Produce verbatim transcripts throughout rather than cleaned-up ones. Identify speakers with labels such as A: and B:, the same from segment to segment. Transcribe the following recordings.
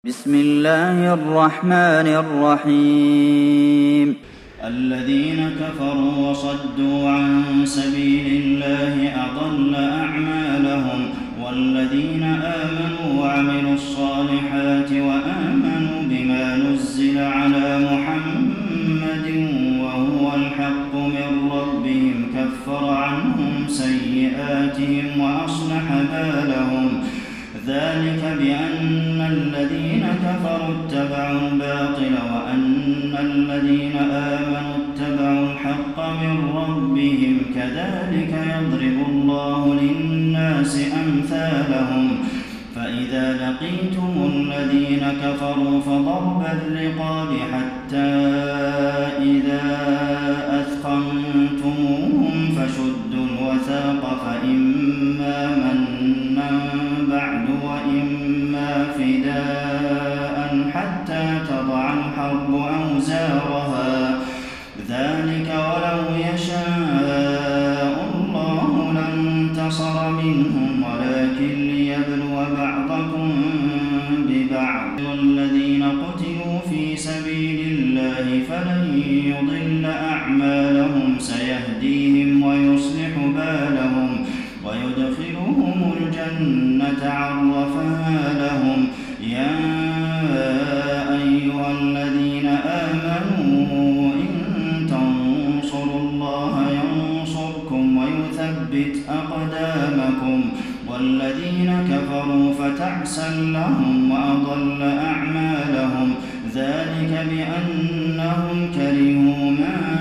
A: بسم الله الرحمن الرحيم
B: الذين كفروا وصدوا عن سبيل الله أضل أعمالهم والذين آمنوا وعملوا الصالحات وآمنوا بما نزل على محمد وهو الحق من ربهم كفر عنهم سيئاتهم وأصلح بالهم ذلك بأن الذين كفروا اتبعوا الباطل وأن الذين آمنوا اتبعوا الحق من ربهم كذلك يضرب الله للناس أمثالهم فإذا لقيتم الذين كفروا فضرب الرقاب حتى إذا أثخنتموهم فشدوا الوثاق فإما منا بعد وإما فداء حتى تضع الحرب أوزارها ذلك ولو يشاء الله لانتصر منهم ولكن ليبلو بعضكم ببعض والذين قتلوا في سبيل الله فلن يضل أعمالهم سيهديهم ويصلح بالهم ويدخلهم الجنة عرفها لهم يا أيها الذين آمنوا إن تنصروا الله ينصركم ويثبت أقدامكم والذين كفروا فتعسا لهم وأضل أعمالهم ذلك بأنهم كرهوا ما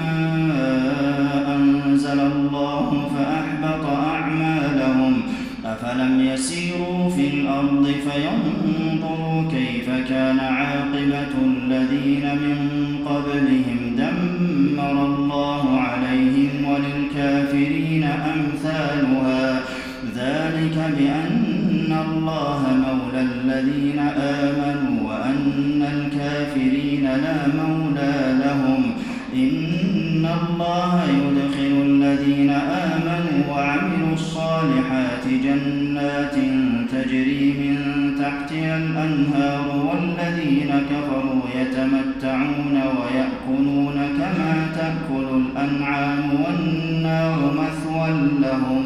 B: أنزل الله فأحبط أعمالهم أفلم يسيروا في الأرض فينظروا كيف كان عاقبة الذين من قبلهم دمر الله عليهم وللكافرين أمثالها ذلك بأن الله مولى الذين آمنوا وأن الكافرين لا مولى لهم إن الله يدخل الذين آمنوا وعملوا الصالحات جنات تجري من تحتها الأنهار والذين كفروا يتمتعون ويأكلون كما تأكل الأنعام والنار مثوى لهم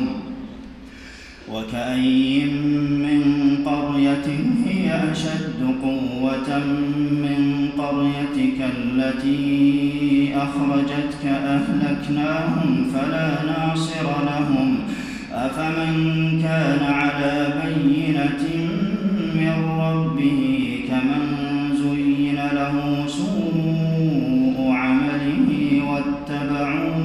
B: وكأين من قرية هي أشد قوة من قريتك التي أخرجتك أهلكناهم فلا ناصر لهم أفمن كان على بينة من ربه كمن زين له سوء عمله واتبعوا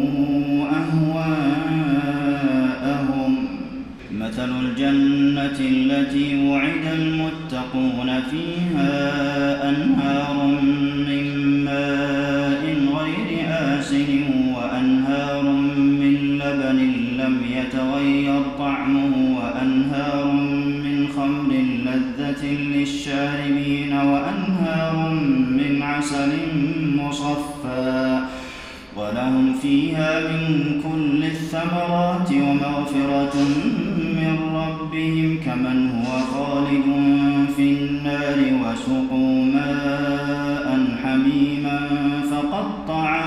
B: أهواءهم مثل الجنة التي وعد المتقون فيها أنهار من ماء غير آسن وأنهار من لبن لم يتغير طعمه وأنهار من خمر لذة للشاربين وأنهار من عسل مصفى ولهم فيها من كل الثمرات ومغفرة من ربهم كمن هو خالد في النار وسقوا ماء حميما فقطع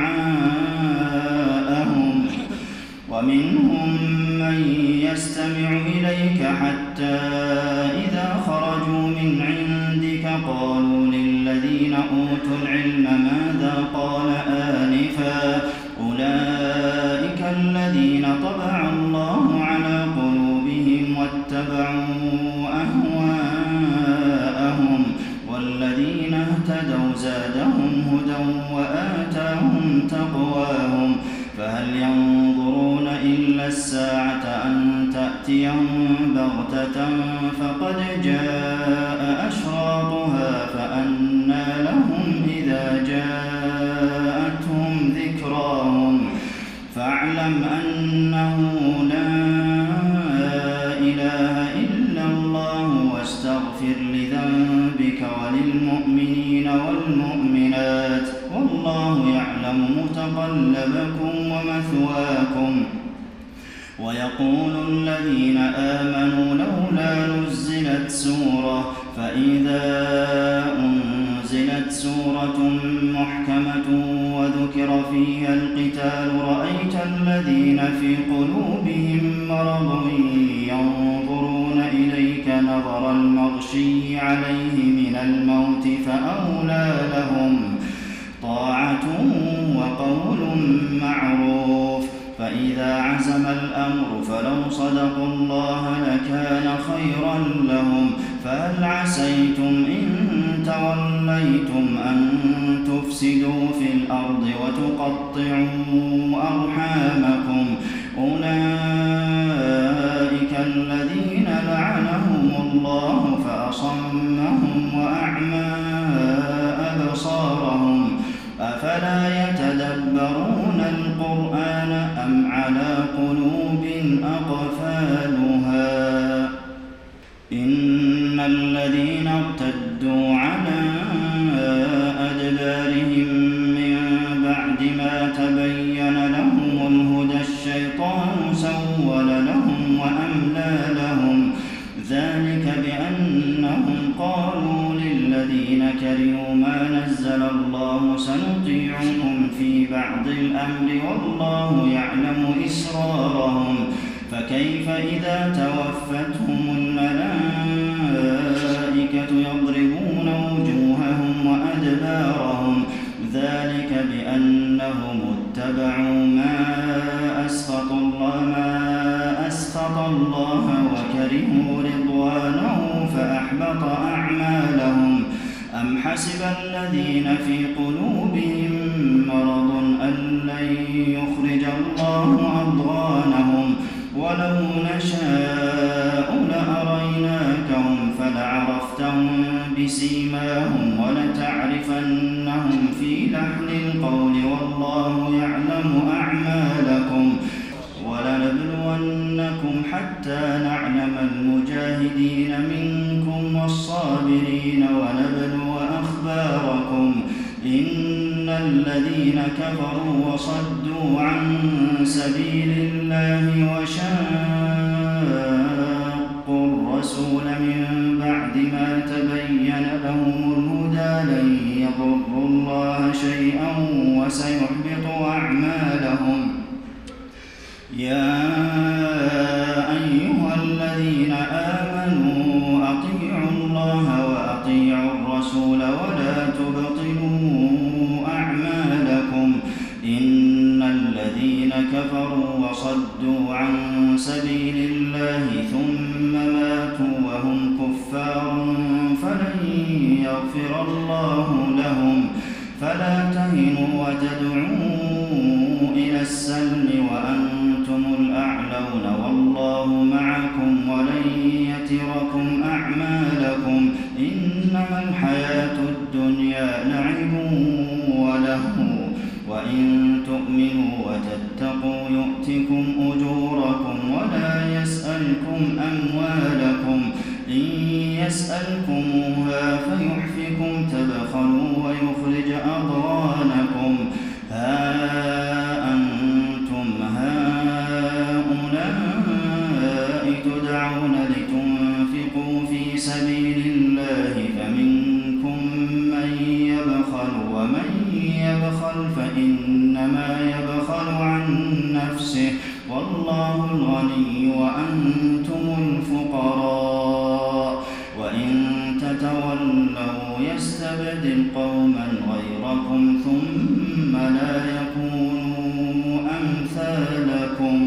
B: أمعاءهم ومنهم من يستمع إليك حتى إذا خرجوا من عندك قالوا للذين أوتوا العلم ماذا قال آنفا أولئك الذين طبع الله على قلوبهم واتبعوا أهواءهم والذين اهتدوا زادهم هدى وآتاهم تقواهم فهل ينظرون إلا الساعة أن تأتيهم بغتة فقد جاء أشراطها فأنى لهم إذا جاءتهم ذكراهم فاعلم أنه لا إله إلا الله واستغفر لذنبك وللمؤمنين والمؤمنات والله يعلم متقلبكم ومثواكم ويقول الذين آمنوا لولا نزلت سورة فإذا أنزلت سورة محكمة وذكر فيها القتال رأيت الذين في قلوبهم مرض ينظرون إليك نظر المغشي عليه من الموت فأولى لهم طاعة وقول معروف. فإذا عزم الأمر فلو صدقوا الله لكان خيرا لهم. فهل عسيتم إن توليتم أن تفسدوا في الأرض وتقطعوا أرحامكم أولئك الذين لعنهم الله فأصمهم وأعمى أبصارهم أفلا يتدبرون القرآن أم على قلوب أقفالها إن الذين ارتدوا على أدبارهم من بعد ما تبين لهم الهدى الشيطان سول لهم وأملى لهم ذلك بأنهم قالوا للذين كرهوا ما نزل الله سنطيعكم في بعض الأمر والله يعلم إسرارهم فكيف إذا توفتهم الملائكة يضربون وجوههم وأدبارهم ذلك بأنهم اتبعوا ما أسخط الله ما أسخط الله وكرهوا رضوانه فأحبط أعمالهم أم حسب الذين في قلوبهم مرض أن لن يخرج الله أضغانهم ولو نشاء لأريناكهم فلعرفتهم بسيماهم ولتعرفنهم في لحن القول والله يعلم أعمالكم ولنبلونكم حتى نعلم المجاهدين منكم والصابرين ونبلو أخباركم إن الذين كفروا وصدوا عن سبيل الله وشاقوا الرسول من بعد ما تبين لهم الهدى لن يضروا الله شيئا وسيحبط أعمالهم يا أيها الذين آمنوا أطيعوا الله وأطيعوا الرسول ولا تبطلوا أعمالكم إن الذين كفروا وصدوا عن سبيل الله ثم ماتوا وهم كفار فلن يغفر الله لهم فلا تهنوا وتدعوا إلى السلم وأنتم الأعلون والله معكم ولن يتركم أعمالكم إنما الحياة الدنيا لعب ولهو وإن تؤمنوا وتتقوا يؤتكم أجوركم ولا يسألكم أموالكم إن يسألكموها فيحفكم تبخلوا ويخرج أضغانكم ها أنتم هؤلاء تدعون لتنفقوا في سبيل الله فمنكم من يبخل ومن يبخل فإنما يبخل عن نفسه والله الغني وأنتم الفقراء وإن تتولوا يستبدل قوما غيركم ثم لا يكونوا أمثالكم